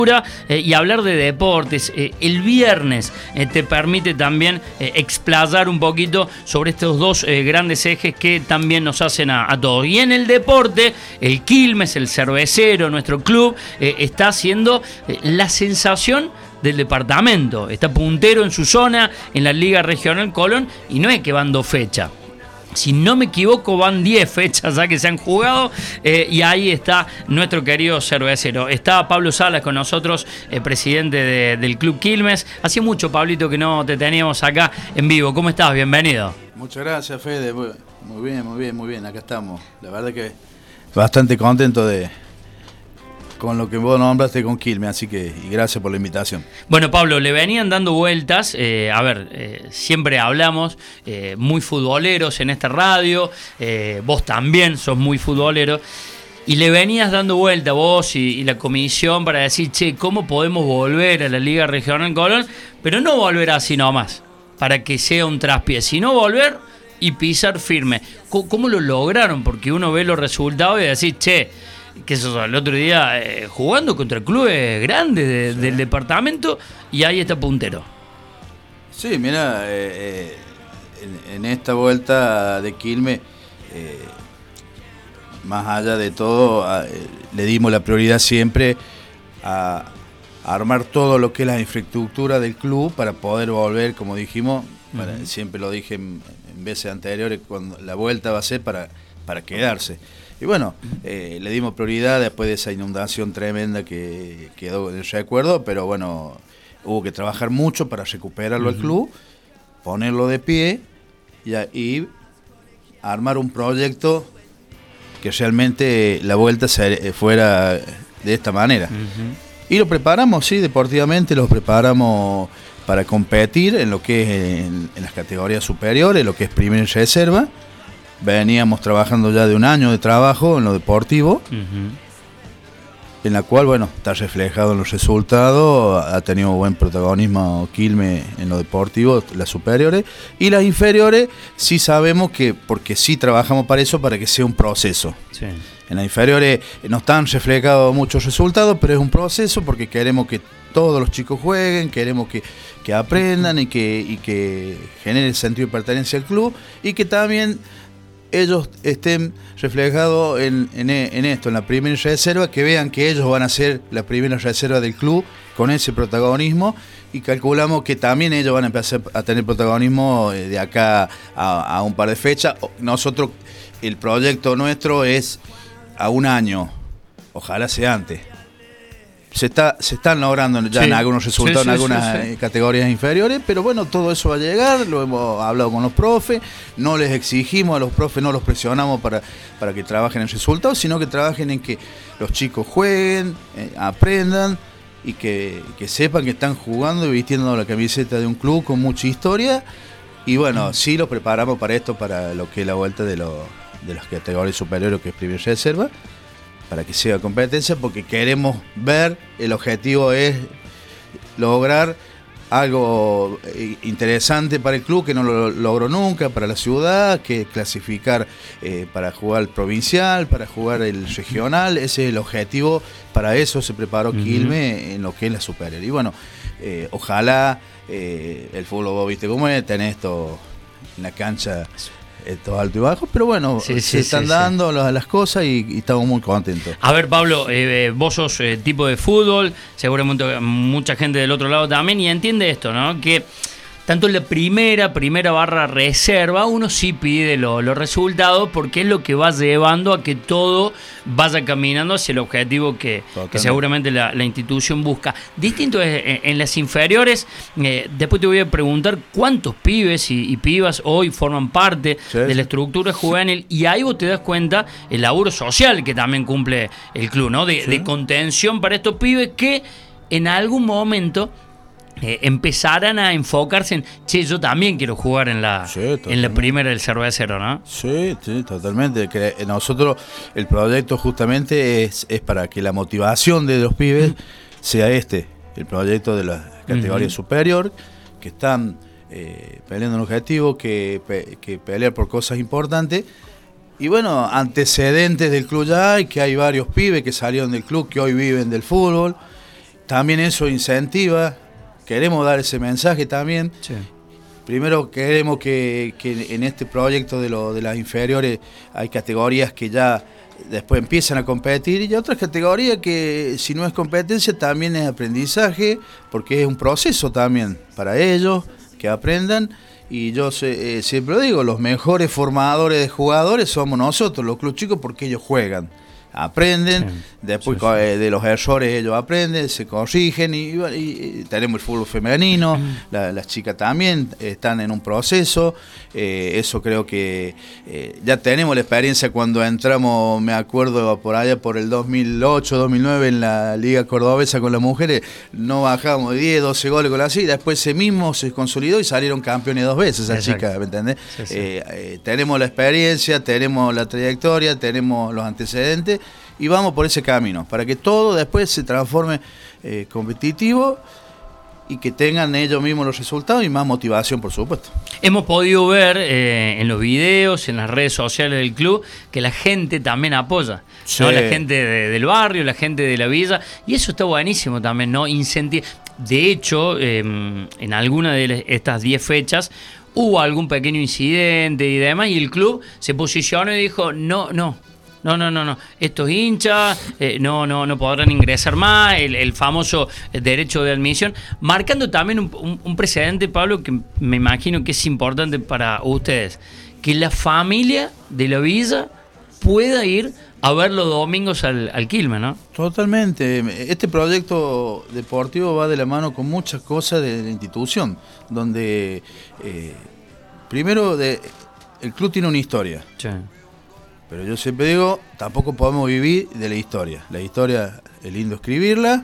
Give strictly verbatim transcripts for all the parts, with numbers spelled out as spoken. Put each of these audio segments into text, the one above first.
Eh, y hablar de deportes. Eh, el viernes eh, te permite también eh, explayar un poquito sobre estos dos eh, grandes ejes que también nos hacen a, a todos. Y en el deporte, el Quilmes, el cervecero, nuestro club, eh, está haciendo eh, la sensación del departamento. Está puntero en su zona, en la Liga Regional Colón, y no es que van dos fechas. Si no me equivoco, van diez fechas ya que se han jugado, eh, y ahí está nuestro querido cervecero. Está Pablo Salas con nosotros, eh, presidente de, del Club Quilmes. Hace mucho, Pablito, que no te teníamos acá en vivo. ¿Cómo estás? Bienvenido. Muchas gracias, Fede. Muy bien, muy bien, muy bien. Acá estamos. La verdad que bastante contento de con lo que vos nombraste con Quilmes, así que y gracias por la invitación. Bueno, Pablo, le venían dando vueltas, eh, a ver, eh, siempre hablamos, eh, muy futboleros en esta radio, eh, vos también sos muy futbolero, y le venías dando vuelta vos y, y la comisión para decir, che, ¿cómo podemos volver a la Liga Regional Colón? Pero no volver así nomás, para que sea un traspié, sino volver y pisar firme. ¿Cómo, cómo lo lograron? Porque uno ve los resultados y decís, che, que eso el otro día eh, jugando contra clubes grandes de, sí. del departamento, y ahí está puntero. Sí, mira, eh, eh, en, en esta vuelta de Quilmes, eh, más allá de todo, a, eh, le dimos la prioridad siempre a, a armar todo lo que es la infraestructura del club para poder volver, como dijimos, para, uh-huh. siempre lo dije en, en veces anteriores, cuando la vuelta va a ser para, para quedarse. Y bueno, eh, le dimos prioridad después de esa inundación tremenda que quedó en el recuerdo, pero bueno, hubo que trabajar mucho para recuperarlo al uh-huh. club, ponerlo de pie y, y armar un proyecto que realmente la vuelta se, fuera de esta manera. Uh-huh. Y lo preparamos, sí, deportivamente, lo preparamos para competir en lo que es en, en las categorías superiores, lo que es primera y reserva. Veníamos trabajando ya de un año de trabajo en lo deportivo, uh-huh. en la cual, bueno, está reflejado en los resultados, ha tenido buen protagonismo Quilmes en lo deportivo, las superiores, y las inferiores sí sabemos que, porque sí trabajamos para eso, para que sea un proceso. Sí. En las inferiores no están reflejados muchos resultados, pero es un proceso porque queremos que todos los chicos jueguen, queremos que, que aprendan y que, y que generen sentido de pertenencia al club, y que también ellos estén reflejados en, en, en esto, en la primera reserva, que vean que ellos van a ser la primera reserva del club con ese protagonismo, y calculamos que también ellos van a empezar a tener protagonismo de acá a, a un par de fechas. Nosotros, el proyecto nuestro es a un año, ojalá sea antes. Se está se están logrando ya sí. en algunos resultados, sí, sí, en algunas sí, sí. categorías inferiores, pero bueno, todo eso va a llegar, lo hemos hablado con los profes, no les exigimos a los profes, no los presionamos para, para que trabajen en resultados, sino que trabajen en que los chicos jueguen, eh, aprendan y que, que sepan que están jugando y vistiendo la camiseta de un club con mucha historia, y bueno, sí los preparamos para esto, para lo que es la vuelta de, lo, de las categorías superiores, que es primera reserva, para que sea competencia, porque queremos ver, el objetivo es lograr algo interesante para el club, que no lo logró nunca, para la ciudad, que clasificar eh, para jugar el provincial, para jugar el regional. Ese es el objetivo, para eso se preparó uh-huh. Quilmes en lo que es la superior. Y bueno, eh, ojalá eh, el fútbol, vos viste cómo es, tenés esto en la cancha, todo alto y bajo, pero bueno, sí, se sí, están sí, dando sí. Las, las cosas y, y estamos muy contentos. A ver, Pablo, eh, vos sos eh, tipo de fútbol, seguramente mucha gente del otro lado también, y entiende esto, ¿no? Que tanto en la primera, primera barra reserva, uno sí pide lo, los resultados, porque es lo que va llevando a que todo vaya caminando hacia el objetivo que, que seguramente la, la institución busca. Distinto es en, en las inferiores. Eh, después te voy a preguntar cuántos pibes y, y pibas hoy forman parte sí, de la estructura juvenil, y ahí vos te das cuenta el laburo social que también cumple el club, ¿no? De, sí. de contención para estos pibes que en algún momento Eh, empezarán a enfocarse en, che, yo también quiero jugar en la sí, en la primera del cervecero, ¿no? Sí, sí, totalmente. Que nosotros, el proyecto justamente es, es para que la motivación de los pibes sea este, el proyecto de la categoría uh-huh. superior, que están eh, peleando un objetivo, que, que pelear por cosas importantes. Y bueno, antecedentes del club ya hay, que hay varios pibes que salieron del club, que hoy viven del fútbol. también eso incentiva, queremos dar ese mensaje también. Sí. Primero queremos que, que en este proyecto de, lo, de las inferiores hay categorías que ya después empiezan a competir y otras categorías que si no es competencia también es aprendizaje, porque es un proceso también para ellos que aprendan. Y yo sé, eh, siempre lo digo, los mejores formadores de jugadores somos nosotros, los clubes chicos, porque ellos juegan, aprenden, sí, después sí, sí. Eh, de los errores ellos aprenden, se corrigen y, y, y tenemos el fútbol femenino, mm. la, las chicas también están en un proceso, eh, eso creo que eh, ya tenemos la experiencia cuando entramos, me acuerdo por allá por el dos mil ocho, dos mil nueve en la Liga Cordobesa con las mujeres, no bajábamos de diez, doce goles con la así, después ese mismo se consolidó y salieron campeones dos veces esas chicas, ¿me entendés? Sí, sí. Eh, eh, tenemos la experiencia, tenemos la trayectoria, tenemos los antecedentes y vamos por ese camino, para que todo después se transforme eh, competitivo y que tengan ellos mismos los resultados y más motivación, por supuesto. Hemos podido ver eh, en los videos, en las redes sociales del club, que la gente también apoya, sí. ¿no? La gente de, del barrio, la gente de la villa, y eso está buenísimo también, ¿no? Incentiva. De hecho, eh, en alguna de estas diez fechas hubo algún pequeño incidente y demás, y el club se posicionó y dijo, no, no, No, no, no, no. Estos hinchas eh, no, no, no podrán ingresar más, el, el famoso derecho de admisión, marcando también un, un, un precedente, Pablo, que me imagino que es importante para ustedes, que la familia de la villa pueda ir a ver los domingos al, al Quilmes, ¿no? Totalmente. Este proyecto deportivo va de la mano con muchas cosas de la institución, donde eh, primero de, el club tiene una historia. Sí. Pero yo siempre digo, tampoco podemos vivir de la historia. La historia es lindo escribirla,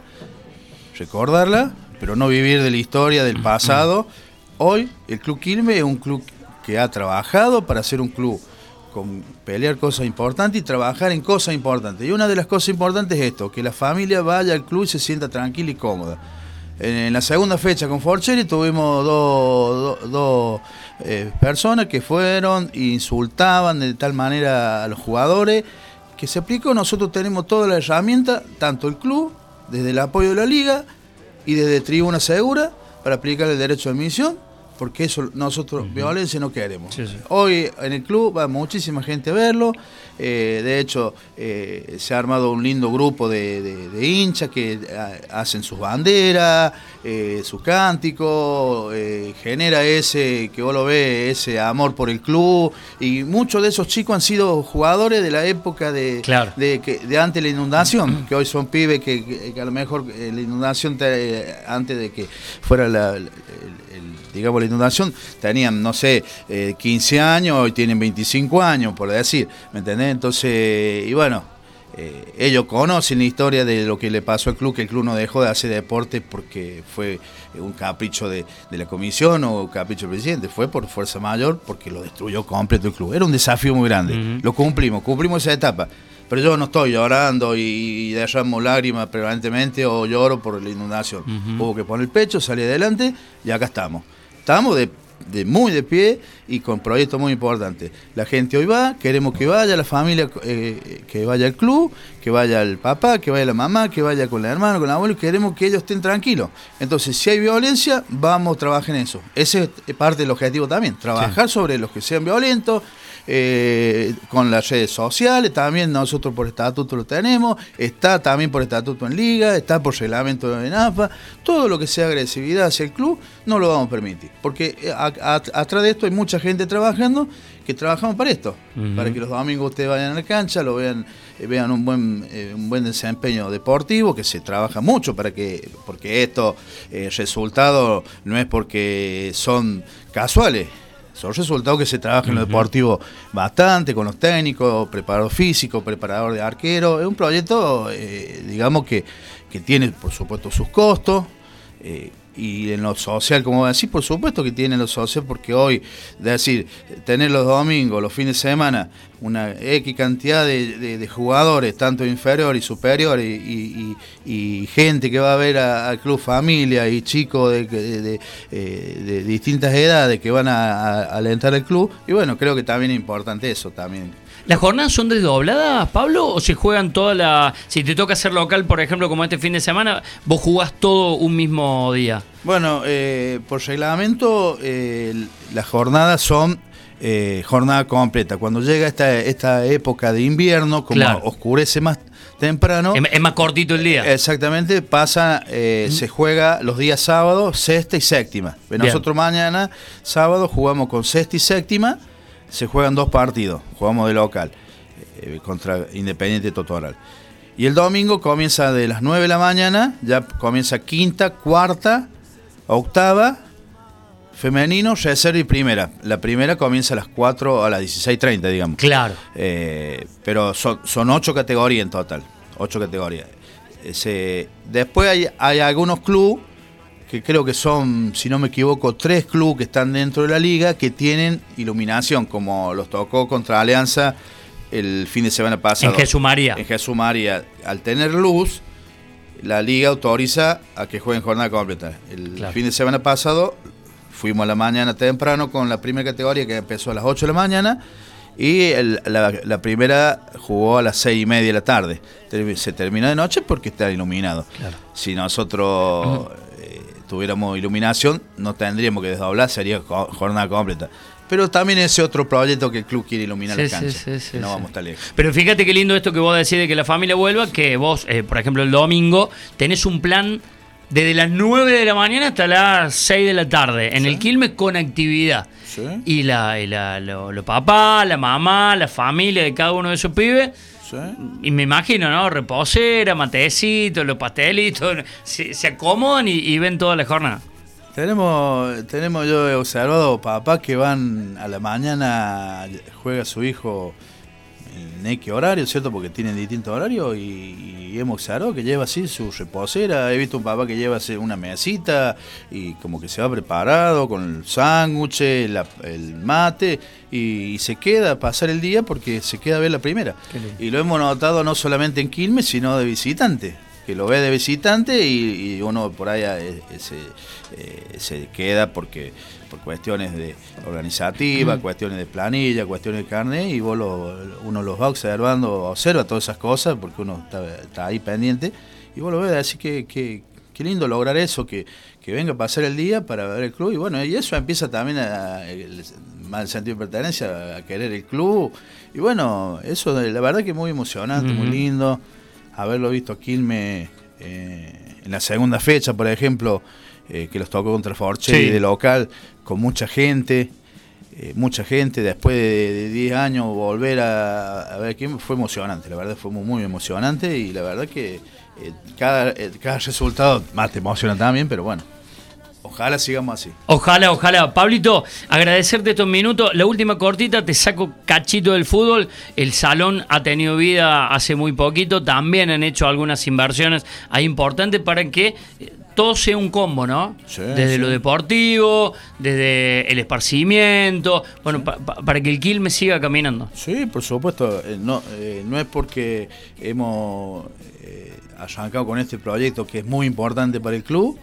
recordarla, pero no vivir de la historia del pasado. Hoy el Club Quilmes es un club que ha trabajado para ser un club con pelear cosas importantes y trabajar en cosas importantes. Y una de las cosas importantes es esto, que la familia vaya al club y se sienta tranquila y cómoda. En la segunda fecha con Forcheri tuvimos dos, dos, dos eh, personas que fueron e insultaban de tal manera a los jugadores que se aplicó. Nosotros tenemos toda la herramienta, tanto el club, desde el apoyo de la liga y desde Tribuna Segura, para aplicar el derecho de admisión, porque eso nosotros, uh-huh. violencia no queremos. Sí, sí. Hoy en el club va muchísima gente a verlo, eh, de hecho eh, se ha armado un lindo grupo de, de, de hinchas que a, hacen sus banderas, eh, sus cánticos, eh, genera ese, que vos lo ves, ese amor por el club, y muchos de esos chicos han sido jugadores de la época de, claro. de, de, de antes de la inundación, que hoy son pibes que, que, que a lo mejor eh, la inundación, te, antes de que fuera la, el, el digamos la inundación, tenían, no sé, eh, quince años, hoy tienen veinticinco años, por decir, ¿me entendés? Entonces, y bueno, eh, ellos conocen la historia de lo que le pasó al club, que el club no dejó de hacer deporte porque fue un capricho de, de la comisión o un capricho del presidente, fue por fuerza mayor, porque lo destruyó completo el club. Era un desafío muy grande, uh-huh. lo cumplimos, cumplimos esa etapa. Pero yo no estoy llorando y, y derramo lágrimas permanentemente o lloro por la inundación. Uh-huh. Hubo que poner el pecho, salir adelante y acá estamos. Estamos de, de muy de pie y con proyectos muy importantes. La gente hoy va, queremos que vaya la familia, eh, que vaya al club, que vaya el papá, que vaya la mamá, que vaya con la hermana, con el abuelo, y queremos que ellos estén tranquilos. Entonces, si hay violencia, vamos a trabajar en eso. Ese es parte del objetivo también, trabajar sí. sobre los que sean violentos, Eh, con las redes sociales, también nosotros por estatuto lo tenemos, está también por estatuto en liga, está por reglamento en A F A, todo lo que sea agresividad hacia el club no lo vamos a permitir, porque a, a, atrás de esto hay mucha gente trabajando que trabajamos para esto, uh-huh. para que los domingos ustedes vayan a la cancha, lo vean, eh, vean un buen eh, un buen desempeño deportivo, que se trabaja mucho para que, porque estos eh, resultados no es porque son casuales. Son resultados que se trabajan uh-huh. en lo deportivo bastante, con los técnicos, preparador físico, preparador de arquero. Es un proyecto, eh, digamos, que, que tiene, por supuesto, sus costos. Eh, y en lo social, como decís, por supuesto que tiene lo social, porque hoy, es decir, tener los domingos, los fines de semana, una X cantidad de, de, de jugadores, tanto inferior y superior, y, y, y, y gente que va a ver al club familia, y chicos de, de, de, de, de distintas edades que van a, a alentar al club, y bueno, creo que también es importante eso también. ¿Las jornadas son desdobladas, Pablo, o se juegan toda la... Si te toca ser local, por ejemplo, como este fin de semana, vos jugás todo un mismo día? Bueno, eh, por reglamento, eh, las jornadas son eh, jornada completa. Cuando llega esta, esta época de invierno, como claro. oscurece más temprano... Es, es más cortito el día. Exactamente, pasa, eh, mm. se juega los días sábados, sexta y séptima. Nosotros Bien. mañana, sábado, jugamos con sexta y séptima. Se juegan dos partidos, jugamos de local eh, contra Independiente Totoral. Y el domingo comienza de las nueve de la mañana, ya comienza quinta, cuarta, octava, femenino, reserva y primera. La primera comienza a las cuatro, a las dieciséis treinta, digamos. Claro. Eh, pero son, son ocho categorías en total, ocho categorías. Ese, después hay, hay algunos clubes que creo que son, si no me equivoco, tres clubes que están dentro de la liga que tienen iluminación, como los tocó contra Alianza el fin de semana pasado. En Jesús María. En Jesús María. Al tener luz, la liga autoriza a que jueguen jornada completa. El claro. fin de semana pasado fuimos a la mañana temprano con la primera categoría que empezó a las ocho de la mañana y el, la, la primera jugó a las seis y media de la tarde. Se terminó de noche porque está iluminado. Claro. Si nosotros... Uh-huh. tuviéramos iluminación, no tendríamos que desdoblar, sería jornada completa. Pero también ese otro proyecto que el club quiere iluminar sí, la cancha. Sí, sí, sí, no sí. vamos tan lejos. Pero fíjate qué lindo esto que vos decís de que la familia vuelva, que vos, eh, por ejemplo, el domingo tenés un plan desde las nueve de la mañana hasta las seis de la tarde en sí. el Quilmes con actividad. Sí. Y la, y la lo, lo papá, la mamá, la familia de cada uno de esos pibes. Sí. Y me imagino, ¿no? Reposera, matecitos, los pastelitos, se, se acomodan y, y ven toda la jornada. Tenemos, tenemos yo he observado papás que van a la mañana, juega su hijo en X horario, ¿cierto? Porque tienen distintos horarios y, y hemos observado que lleva así su reposera. He visto un papá que lleva una mesita y como que se va preparado con el sándwich, el, el mate y, y se queda a pasar el día porque se queda a ver la primera. Y lo hemos notado no solamente en Quilmes, sino de visitante. Que lo ve de visitante y, y uno por ahí eh, se, eh, se queda porque por cuestiones de organizativas, mm. cuestiones de planilla, cuestiones de carnet, y vos lo, uno los va observando, observa todas esas cosas porque uno está, está ahí pendiente y vos lo ves, así que, que, que lindo lograr eso, que, que venga a pasar el día para ver el club y bueno, y eso empieza también a, a el, más el sentido de pertenencia, a querer el club y bueno, eso la verdad que es muy emocionante, mm. muy lindo. Haberlo visto a Quilmes eh, en la segunda fecha, por ejemplo, eh, que los tocó contra Forcheri sí. de local, con mucha gente, eh, mucha gente, después de diez años volver a, a ver Quilmes fue emocionante, la verdad fue muy, muy emocionante y la verdad que eh, cada, eh, cada resultado más te emociona también, pero bueno. Ojalá sigamos así. Ojalá, ojalá. Pablito, agradecerte estos minutos. La última cortita, te saco cachito del fútbol. El salón ha tenido vida hace muy poquito. También han hecho algunas inversiones ahí importantes para que todo sea un combo, ¿no? Sí, desde sí. lo deportivo, desde el esparcimiento, bueno, sí. pa, pa, para que el Quilmes siga caminando. Sí, por supuesto. Eh, no, eh, no es porque hemos eh, arrancado con este proyecto que es muy importante para el club.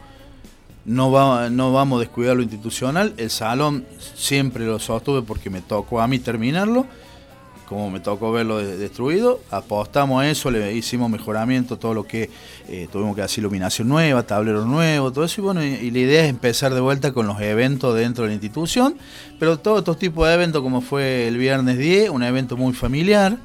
No, va, no vamos a descuidar lo institucional. El salón siempre lo sostuve porque me tocó a mí terminarlo, como me tocó verlo de, destruido. Apostamos a eso, le hicimos mejoramiento, todo lo que eh, tuvimos que hacer, iluminación nueva, tablero nuevo, todo eso. Y bueno, y, y la idea es empezar de vuelta con los eventos dentro de la institución, pero todos estos tipos de eventos, como fue el viernes diez, un evento muy familiar.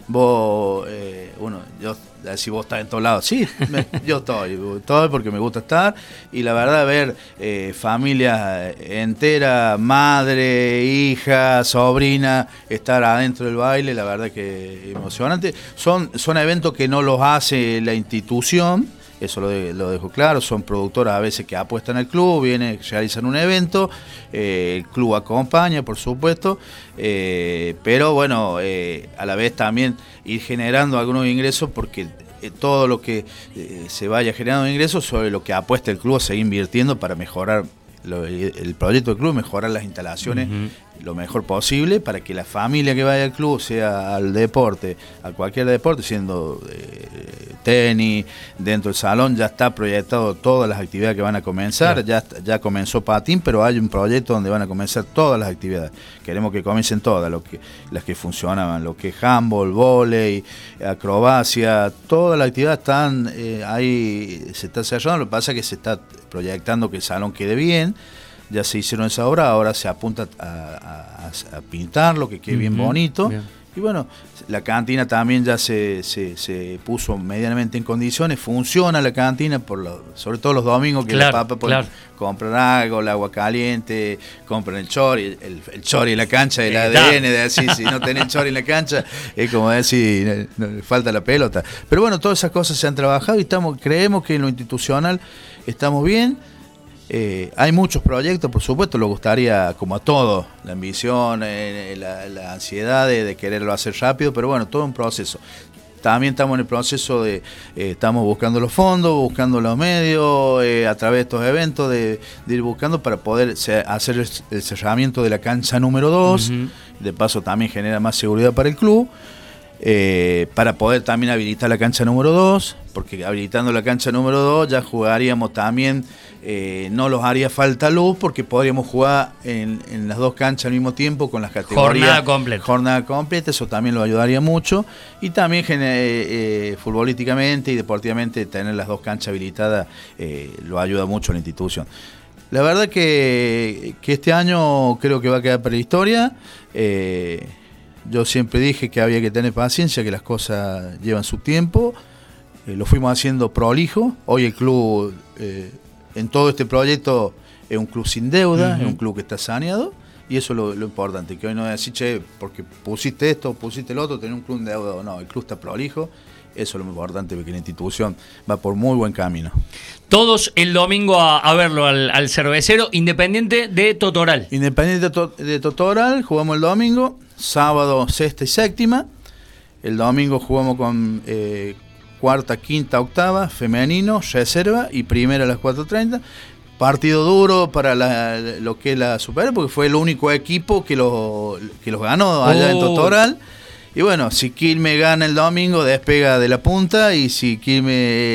Vos, eh, bueno, yo, si vos estás en todos lados, sí, me, yo estoy, estoy porque me gusta estar, y la verdad ver eh, familias enteras, madre, hija, sobrina, estar adentro del baile, la verdad que es emocionante. Son, son eventos que no los hace la institución, eso lo, de, lo dejo claro, son productoras a veces que apuestan al club, vienen, realizan un evento, eh, el club acompaña, por supuesto, eh, pero bueno, eh, a la vez también ir generando algunos ingresos porque eh, todo lo que eh, se vaya generando ingresos sobre lo que apuesta el club a seguir invirtiendo para mejorar lo, el proyecto del club, mejorar las instalaciones uh-huh. lo mejor posible para que la familia que vaya al club, sea al deporte, a cualquier deporte, siendo eh, tenis, dentro del salón ya está proyectado todas las actividades que van a comenzar, sí. ya, ya comenzó patín, pero hay un proyecto donde van a comenzar todas las actividades. Queremos que comiencen todas, lo que, las que funcionaban, lo que es handball, vóley, acrobacia, todas las actividades están eh, ahí, se está cerrando, lo que pasa es que se está proyectando que el salón quede bien. Ya se hicieron esa obra, ahora se apunta a, a, a pintarlo, que quede uh-huh. bien bonito. Bien. Y bueno, la cantina también ya se, se, se puso medianamente en condiciones, funciona la cantina, por lo, sobre todo los domingos que claro, la papa pueden claro. comprar algo, el agua caliente, compran el chori, el, el chori en la cancha, el A D N, de decir, si no tenés chori en la cancha, es como decir, no, no, falta la pelota. Pero bueno, todas esas cosas se han trabajado y estamos, creemos que en lo institucional estamos bien. Eh, hay muchos proyectos, por supuesto, lo gustaría, como a todos, la ambición, eh, la, la ansiedad de, de quererlo hacer rápido, pero bueno, todo un proceso. También estamos en el proceso de, eh, estamos buscando los fondos, buscando los medios, eh, a través de estos eventos, de, de ir buscando para poder se, hacer el, el cerramiento de la cancha número dos, uh-huh. de paso también genera más seguridad para el club. Eh, para poder también habilitar la cancha número dos, porque habilitando la cancha número dos ya jugaríamos también, eh, no los haría falta luz, porque podríamos jugar en, en las dos canchas al mismo tiempo con las categorías. Jornada completa. Jornada completa, eso también lo ayudaría mucho. Y también eh, eh, futbolísticamente y deportivamente tener las dos canchas habilitadas eh, lo ayuda mucho a la institución. La verdad que, que este año creo que va a quedar para la historia. Eh, Yo siempre dije que había que tener paciencia, que las cosas llevan su tiempo. Eh, lo fuimos haciendo prolijo. Hoy el club, eh, en todo este proyecto, es un club sin deuda, uh-huh. es un club que está saneado. Y eso es lo, lo importante, que hoy no es decir, che, porque pusiste esto, pusiste el otro, tenés un club en deuda o no. El club está prolijo. Eso es lo importante, porque la institución va por muy buen camino. Todos el domingo a, a verlo al, al cervecero, Independiente de Totoral. Independiente de, to, de Totoral, jugamos el domingo. Sábado, sexta y séptima. El domingo jugamos con eh, cuarta, quinta, octava, femenino, reserva y primera a las cuatro treinta. Partido duro para la, lo que es la Super, porque fue el único equipo que, lo, que los ganó allá oh. en Totoral. Y bueno, si Quilmes gana el domingo, despega de la punta, y si Quilmes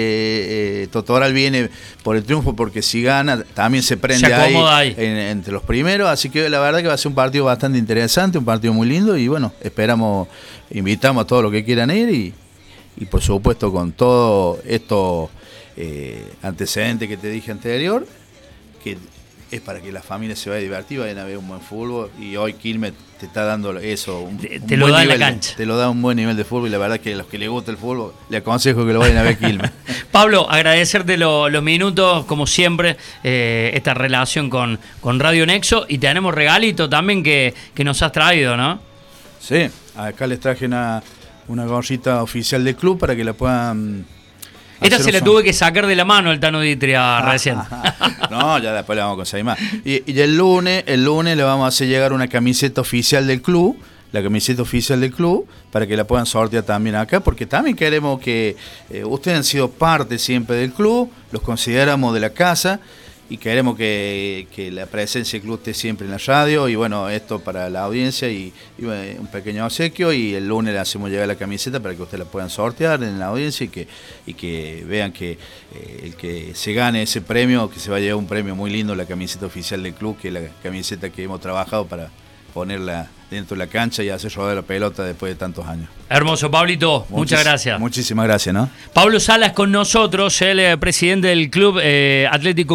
eh, eh, Totoral viene por el triunfo, porque si gana, también se prende se ahí, ahí. En, entre los primeros. Así que la verdad que va a ser un partido bastante interesante, un partido muy lindo, y bueno, esperamos, invitamos a todos los que quieran ir, y, y por supuesto con todo estos eh, antecedentes que te dije anterior, que es para que la familia se vaya divertida, vayan a ver un buen fútbol, y hoy Quilmes te está dando eso, un, te, un te lo da en la de, cancha. Te lo da un buen nivel de fútbol, y la verdad que a los que les gusta el fútbol, le aconsejo que lo vayan a ver Quilmes. Pablo, agradecerte lo, los minutos, como siempre, eh, esta relación con, con Radio Nexo, y tenemos regalito también que, que nos has traído, ¿no? Sí, acá les traje una, una gorrita oficial del club para que la puedan... Esta se la tuve que sacar de la mano el Tano Ditria recién. No, ya después le vamos a conseguir más. Y, y el lunes, el lunes le vamos a hacer llegar una camiseta oficial del club, la camiseta oficial del club, para que la puedan sortear también acá, porque también queremos que eh, ustedes han sido parte siempre del club, los consideramos de la casa, y queremos que, que la presencia del club esté siempre en la radio. Y bueno, esto para la audiencia, y, y bueno, un pequeño obsequio, y el lunes le hacemos llegar la camiseta para que ustedes la puedan sortear en la audiencia, y que, y que vean que eh, el que se gane ese premio, que se va a llevar un premio muy lindo, la camiseta oficial del club, que es la camiseta que hemos trabajado para ponerla dentro de la cancha y hacer rodar la pelota después de tantos años. Hermoso, Pablito, Muchis, muchas gracias. Muchísimas gracias, ¿no? Pablo Salas con nosotros, el eh, presidente del Club eh, Atlético